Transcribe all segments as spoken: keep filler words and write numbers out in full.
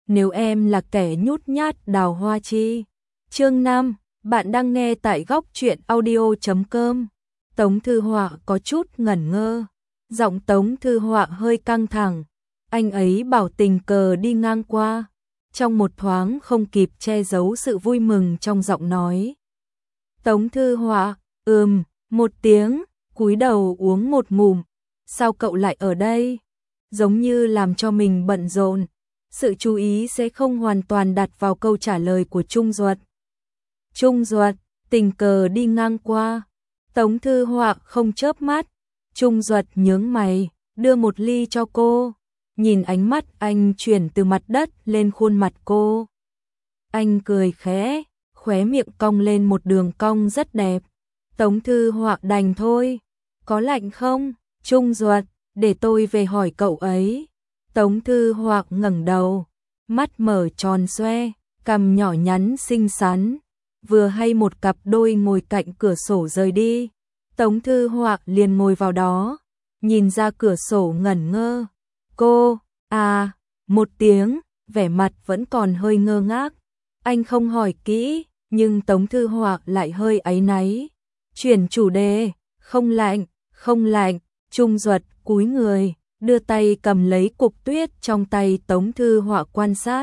nếu em là kẻ nhút nhát đào hoa chi. Chương năm, bạn đang nghe tại góc truyện audio chấm com. Tống Thư Họa có chút ngẩn ngơ, giọng Tống Thư Họa hơi căng thẳng. Anh ấy bảo tình cờ đi ngang qua, trong một thoáng không kịp che giấu sự vui mừng trong giọng nói. Tống Thư Họa, ừm, một tiếng, cúi đầu uống một ngụm. Sao cậu lại ở đây? Giống như làm cho mình bận rộn, sự chú ý sẽ không hoàn toàn đặt vào câu trả lời của Trung Duật. Trung Duật, tình cờ đi ngang qua. Tống Thư Họa không chớp mắt. Trung Duật nhướng mày, đưa một ly cho cô. Nhìn ánh mắt anh chuyển từ mặt đất lên khuôn mặt cô. Anh cười khẽ, khóe miệng cong lên một đường cong rất đẹp. Tống Thư Họa đành thôi. Có lạnh không? Trung Duật, để tôi về hỏi cậu ấy. Tống Thư Họa ngẩng đầu, mắt mở tròn xoe, cằm nhỏ nhắn xinh xắn. Vừa hay một cặp đôi ngồi cạnh cửa sổ rời đi. Tống Thư Họa liền ngồi vào đó, nhìn ra cửa sổ ngẩn ngơ. Cô, à, một tiếng, vẻ mặt vẫn còn hơi ngơ ngác. Anh không hỏi kỹ, nhưng Tống Thư Họa lại hơi áy náy. Chuyển chủ đề, không lạnh, không lạnh. Trung Duật cúi người, đưa tay cầm lấy cục tuyết trong tay Tống Thư Họa quan sát.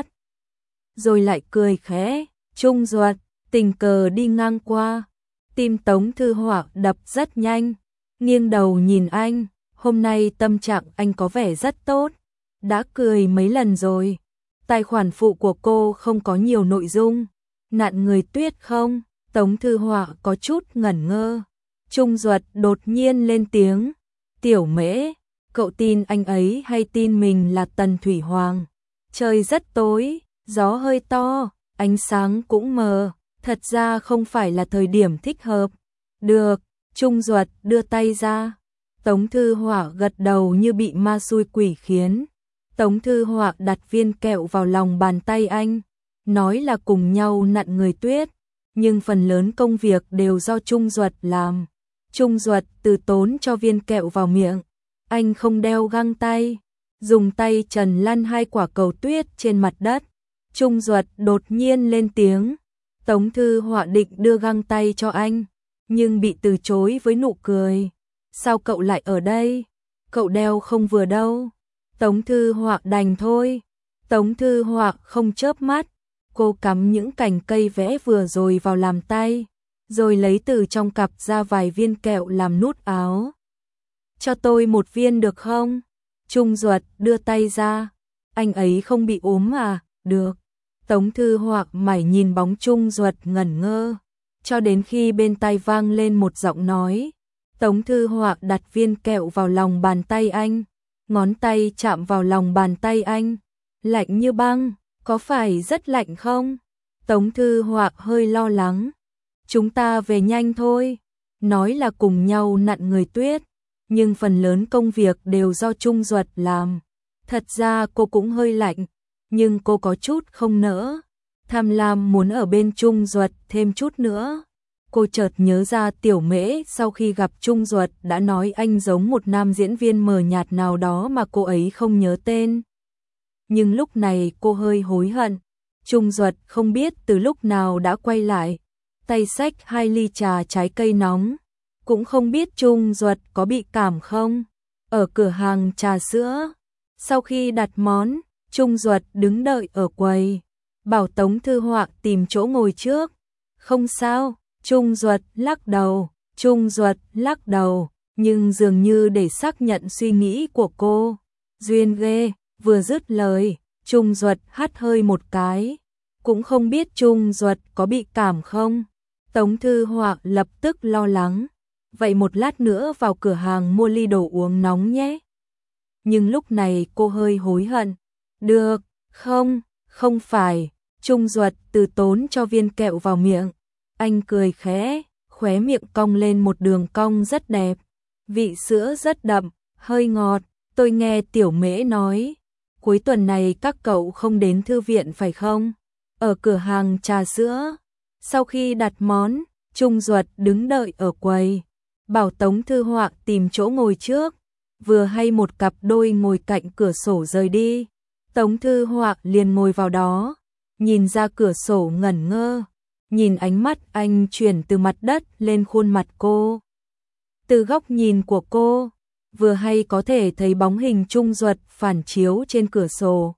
Rồi lại cười khẽ, Trung Duật, tình cờ đi ngang qua. Tim Tống Thư Họa đập rất nhanh, nghiêng đầu nhìn anh, hôm nay tâm trạng anh có vẻ rất tốt. Đã cười mấy lần rồi. Tài khoản phụ của cô không có nhiều nội dung. Nạn người tuyết không? Tống Thư Họa có chút ngẩn ngơ. Trung Duật đột nhiên lên tiếng. Tiểu Mễ, cậu tin anh ấy hay tin mình là Tần Thủy Hoàng? Trời rất tối, gió hơi to, ánh sáng cũng mờ, thật ra không phải là thời điểm thích hợp. Được, Trung Duật đưa tay ra. Tống Thư Họa gật đầu như bị ma xui quỷ khiến. Tống Thư Họa đặt viên kẹo vào lòng bàn tay anh, nói là cùng nhau nặn người tuyết, nhưng phần lớn công việc đều do Trung Duật làm. Trung Duật từ tốn cho viên kẹo vào miệng. Anh không đeo găng tay, dùng tay trần lăn hai quả cầu tuyết trên mặt đất. Trung Duật đột nhiên lên tiếng. Tống Thư Họa định đưa găng tay cho anh, nhưng bị từ chối với nụ cười. Sao cậu lại ở đây? Cậu đeo không vừa đâu. Tống Thư Họa đành thôi. Tống Thư Họa không chớp mắt. Cô cắm những cành cây vẽ vừa rồi vào làm tay, rồi lấy từ trong cặp ra vài viên kẹo làm nút áo. Cho tôi một viên được không? Trung Duật đưa tay ra. Anh ấy không bị ốm à? Được. Tống Thư Họa mải nhìn bóng Trung Duật ngẩn ngơ, cho đến khi bên tai vang lên một giọng nói. Tống Thư Họa đặt viên kẹo vào lòng bàn tay anh, ngón tay chạm vào lòng bàn tay anh. Lạnh như băng, có phải rất lạnh không? Tống Thư Họa hơi lo lắng. Chúng ta về nhanh thôi. Nói là cùng nhau nặn người tuyết, nhưng phần lớn công việc đều do Trung Duật làm. Thật ra cô cũng hơi lạnh, nhưng cô có chút không nỡ. Tham lam muốn ở bên Trung Duật thêm chút nữa. Cô chợt nhớ ra Tiểu Mễ sau khi gặp Trung Duật đã nói anh giống một nam diễn viên mờ nhạt nào đó mà cô ấy không nhớ tên. Nhưng lúc này cô hơi hối hận. Trung Duật không biết từ lúc nào đã quay lại, tay xách hai ly trà trái cây nóng. Cũng không biết Trung Duật có bị cảm không. Ở cửa hàng trà sữa, sau khi đặt món, Trung Duật đứng đợi ở quầy, bảo Tống Thư Họa tìm chỗ ngồi trước. Không sao. Trung Duật lắc đầu. Trung Duật lắc đầu, nhưng dường như để xác nhận suy nghĩ của cô. Duyên ghê. Vừa dứt lời, Trung Duật hắt hơi một cái. Cũng không biết Trung Duật có bị cảm không. Tống Thư Họa lập tức lo lắng. Vậy một lát nữa vào cửa hàng mua ly đồ uống nóng nhé. Nhưng lúc này cô hơi hối hận. Được, không, không phải. Trung Duật từ tốn cho viên kẹo vào miệng. Anh cười khẽ, khóe miệng cong lên một đường cong rất đẹp. Vị sữa rất đậm, hơi ngọt. Tôi nghe Tiểu Mễ nói, cuối tuần này các cậu không đến thư viện phải không? Ở cửa hàng trà sữa. Sau khi đặt món, Trung Duật đứng đợi ở quầy, bảo Tống Thư Họa tìm chỗ ngồi trước. Vừa hay một cặp đôi ngồi cạnh cửa sổ rời đi. Tống Thư Họa liền ngồi vào đó, nhìn ra cửa sổ ngẩn ngơ, nhìn ánh mắt anh chuyển từ mặt đất lên khuôn mặt cô. Từ góc nhìn của cô, vừa hay có thể thấy bóng hình Trung Duật phản chiếu trên cửa sổ.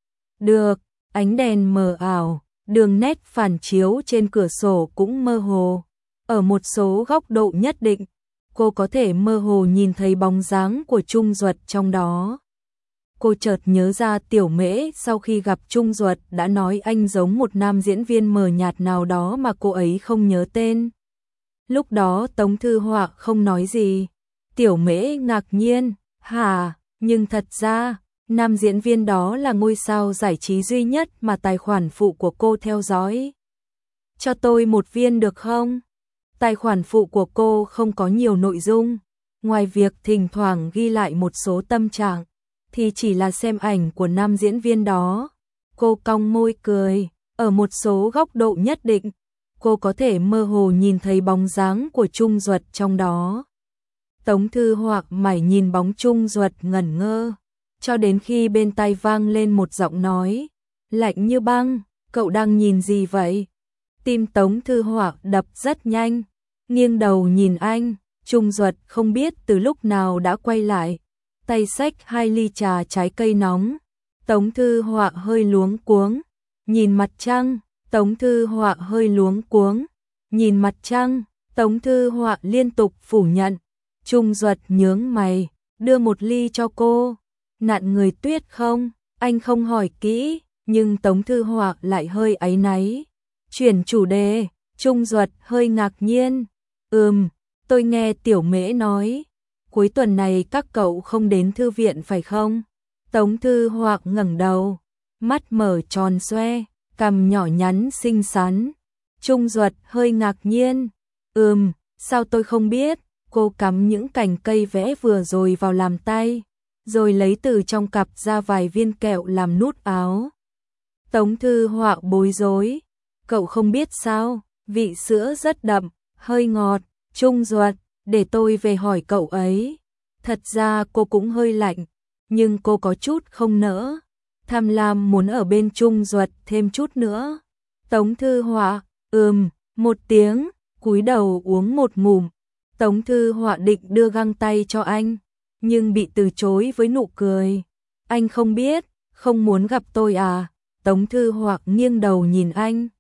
Được, ánh đèn mờ ảo, đường nét phản chiếu trên cửa sổ cũng mơ hồ. Ở một số góc độ nhất định, cô có thể mơ hồ nhìn thấy bóng dáng của Trung Duật trong đó. Cô chợt nhớ ra Tiểu Mễ sau khi gặp Trung Duật đã nói anh giống một nam diễn viên mờ nhạt nào đó mà cô ấy không nhớ tên. Lúc đó Tống Thư Họa không nói gì. Tiểu Mễ ngạc nhiên, hả, nhưng thật ra, nam diễn viên đó là ngôi sao giải trí duy nhất mà tài khoản phụ của cô theo dõi. Cho tôi một viên được không? Tài khoản phụ của cô không có nhiều nội dung, ngoài việc thỉnh thoảng ghi lại một số tâm trạng, thì chỉ là xem ảnh của nam diễn viên đó. Cô cong môi cười, ở một số góc độ nhất định, cô có thể mơ hồ nhìn thấy bóng dáng của Trung Duật trong đó. Tống Thư Họa mải nhìn bóng Trung Duật ngẩn ngơ, cho đến khi bên tai vang lên một giọng nói, lạnh như băng, cậu đang nhìn gì vậy? Tim Tống Thư Họa đập rất nhanh, nghiêng đầu nhìn anh, Trung Duật không biết từ lúc nào đã quay lại, tay xách hai ly trà trái cây nóng. Tống Thư Họa hơi luống cuống, nhìn mặt trăng, Tống Thư Họa hơi luống cuống, nhìn mặt trăng, Tống Thư Họa liên tục phủ nhận. Trung Duật nhướng mày, đưa một ly cho cô. Nạn người Tuyết không? Anh không hỏi kỹ, nhưng Tống Thư Họa lại hơi áy náy. Chuyển chủ đề, Trung Duật hơi ngạc nhiên. Ừm, tôi nghe Tiểu Mễ nói, cuối tuần này các cậu không đến thư viện phải không? Tống Thư Họa ngẩng đầu, mắt mở tròn xoe, cằm nhỏ nhắn xinh xắn. Trung Duật hơi ngạc nhiên. Ừm, sao tôi không biết? Cô cắm những cành cây vẽ vừa rồi vào làm tay, rồi lấy từ trong cặp ra vài viên kẹo làm nút áo. Tống Thư Họa bối rối. Cậu không biết sao, vị sữa rất đậm, hơi ngọt. Trung Duật, để tôi về hỏi cậu ấy. Thật ra cô cũng hơi lạnh, nhưng cô có chút không nỡ. Tham lam muốn ở bên Trung Duật thêm chút nữa. Tống Thư Họa, ừm, một tiếng, cúi đầu uống một ngụm. Tống Thư Họa định đưa găng tay cho anh, nhưng bị từ chối với nụ cười. Anh không biết, không muốn gặp tôi à? Tống Thư Họa nghiêng đầu nhìn anh,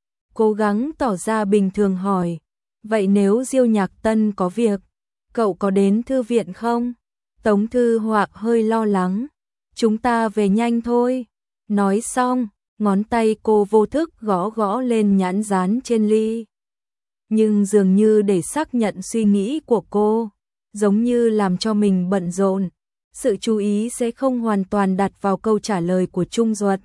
cố gắng tỏ ra bình thường hỏi. Vậy nếu Diêu Nhạc Tân có việc, cậu có đến thư viện không? Tống Thư Họa hơi lo lắng. Chúng ta về nhanh thôi. Nói xong, ngón tay cô vô thức gõ gõ lên nhãn dán trên ly. Nhưng dường như để xác nhận suy nghĩ của cô, giống như làm cho mình bận rộn, sự chú ý sẽ không hoàn toàn đặt vào câu trả lời của Trung Duật.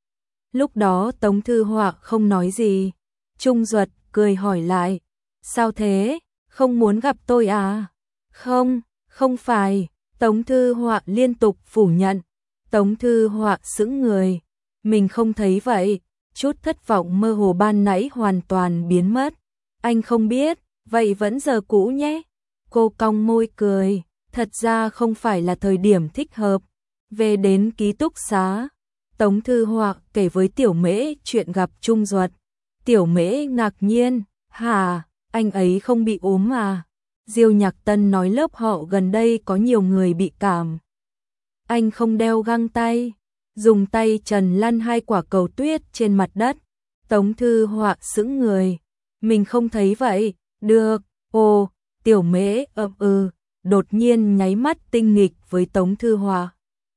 Lúc đó Tống Thư Họa không nói gì. Trung Duật cười hỏi lại, sao thế, không muốn gặp tôi à? Không, không phải. Tống Thư Họa liên tục phủ nhận. Tống Thư Họa sững người, mình không thấy vậy. Chút thất vọng mơ hồ ban nãy hoàn toàn biến mất. Anh không biết, vậy vẫn giờ cũ nhé. Cô cong môi cười, thật ra không phải là thời điểm thích hợp. Về đến ký túc xá, Tống Thư Họa kể với Tiểu Mễ chuyện gặp Trung Duật. Tiểu Mễ ngạc nhiên, hả, anh ấy không bị ốm à? Diêu Nhạc Tân nói lớp họ gần đây có nhiều người bị cảm. Anh không đeo găng tay, dùng tay trần lăn hai quả cầu tuyết trên mặt đất. Tống Thư Họa sững người, mình không thấy vậy. Được, ồ, Tiểu Mễ ậm ừ, đột nhiên nháy mắt tinh nghịch với Tống Thư Họa.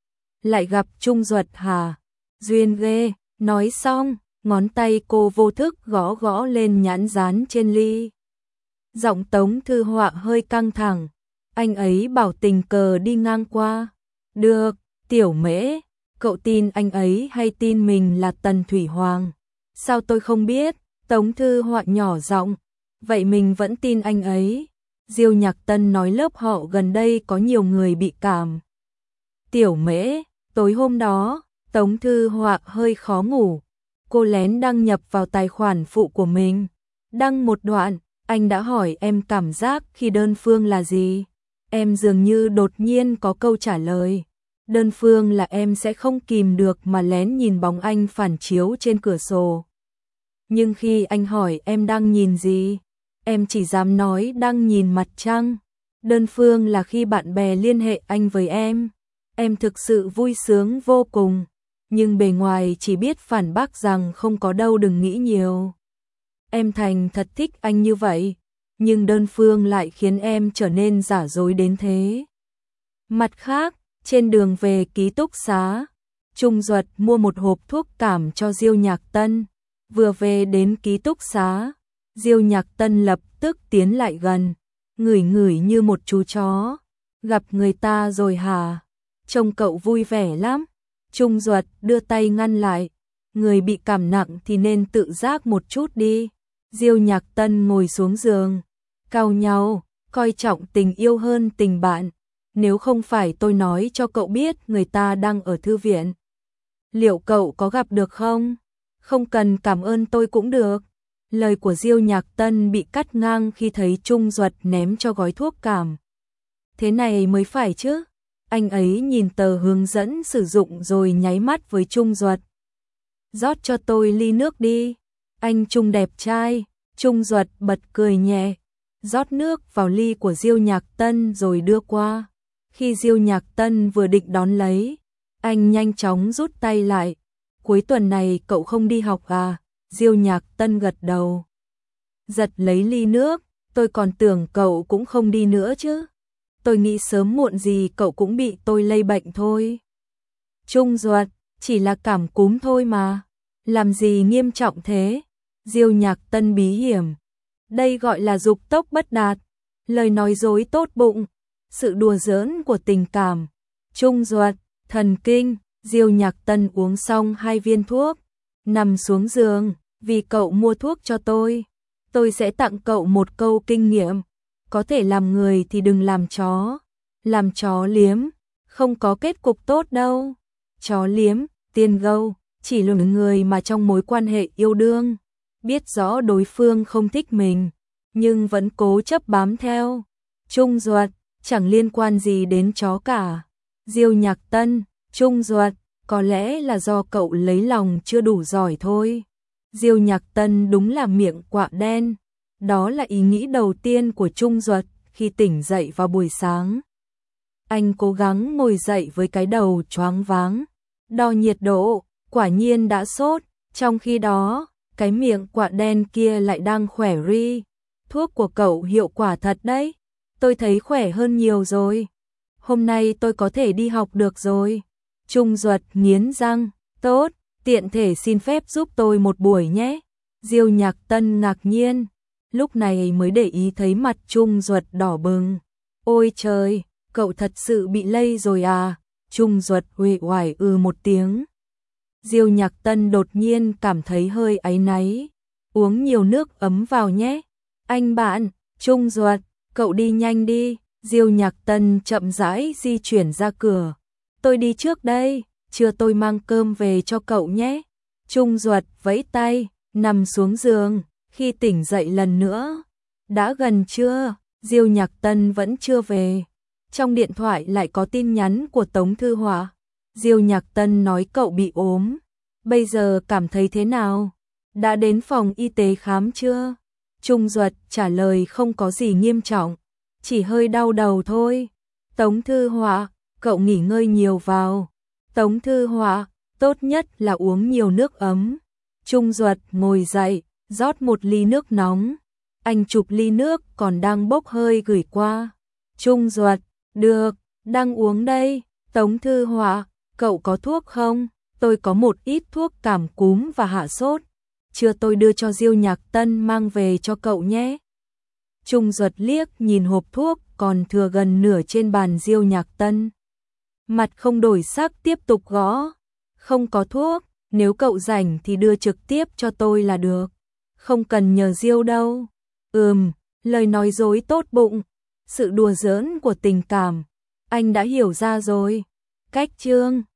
Lại gặp Trung Duật hả? Duyên ghê. Nói xong, ngón tay cô vô thức gõ gõ lên nhãn dán trên ly. Giọng Tống Thư Họa hơi căng thẳng. Anh ấy bảo tình cờ đi ngang qua. Được, Tiểu Mễ, cậu tin anh ấy hay tin mình là Tần Thủy Hoàng? Sao tôi không biết? Tống Thư Họa nhỏ giọng. Vậy mình vẫn tin anh ấy. Diêu Nhạc Tân nói lớp họ gần đây có nhiều người bị cảm. Tiểu Mễ, tối hôm đó, Tống Thư Họa hơi khó ngủ. Cô lén đăng nhập vào tài khoản phụ của mình. Đăng một đoạn, anh đã hỏi em cảm giác khi đơn phương là gì. Em dường như đột nhiên có câu trả lời. Đơn phương là em sẽ không kìm được mà lén nhìn bóng anh phản chiếu trên cửa sổ. Nhưng khi anh hỏi em đang nhìn gì, em chỉ dám nói đang nhìn mặt trăng. Đơn phương là khi bạn bè liên hệ anh với em, em thực sự vui sướng vô cùng, nhưng bề ngoài chỉ biết phản bác rằng không có đâu, đừng nghĩ nhiều. Em thành thật thích anh như vậy, nhưng đơn phương lại khiến em trở nên giả dối đến thế. Mặt khác, trên đường về ký túc xá, Trung Duật mua một hộp thuốc cảm cho Diêu Nhạc Tân. Vừa về đến ký túc xá, Diêu Nhạc Tân lập tức tiến lại gần, ngửi ngửi như một chú chó. Gặp người ta rồi hả? Trông cậu vui vẻ lắm. Trung Duật đưa tay ngăn lại. Người bị cảm nặng thì nên tự giác một chút đi. Diêu Nhạc Tân ngồi xuống giường, cau nhau, coi trọng tình yêu hơn tình bạn. Nếu không phải tôi nói cho cậu biết người ta đang ở thư viện, liệu cậu có gặp được không? Không cần cảm ơn tôi cũng được. Lời của Diêu Nhạc Tân bị cắt ngang khi thấy Trung Duật ném cho gói thuốc cảm. Thế này mới phải chứ. Anh ấy nhìn tờ hướng dẫn sử dụng rồi nháy mắt với Trung Duật. Rót cho tôi ly nước đi. Anh Trung đẹp trai. Trung Duật bật cười nhẹ, rót nước vào ly của Diêu Nhạc Tân rồi đưa qua. Khi Diêu Nhạc Tân vừa định đón lấy, anh nhanh chóng rút tay lại. Cuối tuần này cậu không đi học à? Diêu Nhạc Tân gật đầu, giật lấy ly nước. Tôi còn tưởng cậu cũng không đi nữa chứ. Tôi nghĩ sớm muộn gì cậu cũng bị tôi lây bệnh thôi. Trung Duật, chỉ là cảm cúm thôi mà. Làm gì nghiêm trọng thế? Diêu Nhạc Tân bí hiểm. Đây gọi là dục tốc bất đạt. Lời nói dối tốt bụng. Sự đùa giỡn của tình cảm. Trung Duật, thần kinh. Diêu Nhạc Tân uống xong hai viên thuốc, nằm xuống giường. Vì cậu mua thuốc cho tôi, tôi sẽ tặng cậu một câu kinh nghiệm. Có thể làm người thì đừng làm chó. Làm chó liếm, không có kết cục tốt đâu. Chó liếm, tiên gâu, chỉ là người mà trong mối quan hệ yêu đương, biết rõ đối phương không thích mình, nhưng vẫn cố chấp bám theo. Trung Duật, chẳng liên quan gì đến chó cả. Diêu Nhạc Tân, Trung Duật, có lẽ là do cậu lấy lòng chưa đủ giỏi thôi. Diêu Nhạc Tân đúng là miệng quạ đen. Đó là ý nghĩ đầu tiên của Trung Duật khi tỉnh dậy vào buổi sáng. Anh cố gắng ngồi dậy với cái đầu choáng váng, đo nhiệt độ, quả nhiên đã sốt. Trong khi đó, cái miệng quạ đen kia lại đang khỏe ri. Thuốc của cậu hiệu quả thật đấy. Tôi thấy khỏe hơn nhiều rồi. Hôm nay tôi có thể đi học được rồi. Trung Duật nghiến răng, tốt, tiện thể xin phép giúp tôi một buổi nhé. Diêu Nhạc Tân ngạc nhiên, lúc này mới để ý thấy mặt Trung Duật đỏ bừng. Ôi trời, cậu thật sự bị lây rồi à? Trung Duật uể oải ừ một tiếng. Diêu Nhạc Tân đột nhiên cảm thấy hơi áy náy. Uống nhiều nước ấm vào nhé. Anh bạn, Trung Duật, cậu đi nhanh đi. Diêu Nhạc Tân chậm rãi di chuyển ra cửa. Tôi đi trước đây, trưa tôi mang cơm về cho cậu nhé. Trung Duật vẫy tay, nằm xuống giường. Khi tỉnh dậy lần nữa, đã gần trưa, Diêu Nhạc Tân vẫn chưa về. Trong điện thoại lại có tin nhắn của Tống Thư Họa. Diêu Nhạc Tân nói cậu bị ốm. Bây giờ cảm thấy thế nào? Đã đến phòng y tế khám chưa? Trung Duật trả lời không có gì nghiêm trọng, chỉ hơi đau đầu thôi. Tống Thư Họa, cậu nghỉ ngơi nhiều vào. Tống Thư Họa, tốt nhất là uống nhiều nước ấm. Trung Duật ngồi dậy, rót một ly nước nóng. Anh chụp ly nước còn đang bốc hơi gửi qua. Trung Duật, được, đang uống đây. Tống Thư Họa, cậu có thuốc không? Tôi có một ít thuốc cảm cúm và hạ sốt. Chưa tôi đưa cho Diêu Nhạc Tân mang về cho cậu nhé. Trung Duật liếc nhìn hộp thuốc còn thừa gần nửa trên bàn Diêu Nhạc Tân. Mặt không đổi sắc tiếp tục gõ. Không có thuốc, nếu cậu rảnh thì đưa trực tiếp cho tôi là được. Không cần nhờ Diêu đâu. Ừm, lời nói dối tốt bụng. Sự đùa giỡn của tình cảm. Anh đã hiểu ra rồi. Cách chương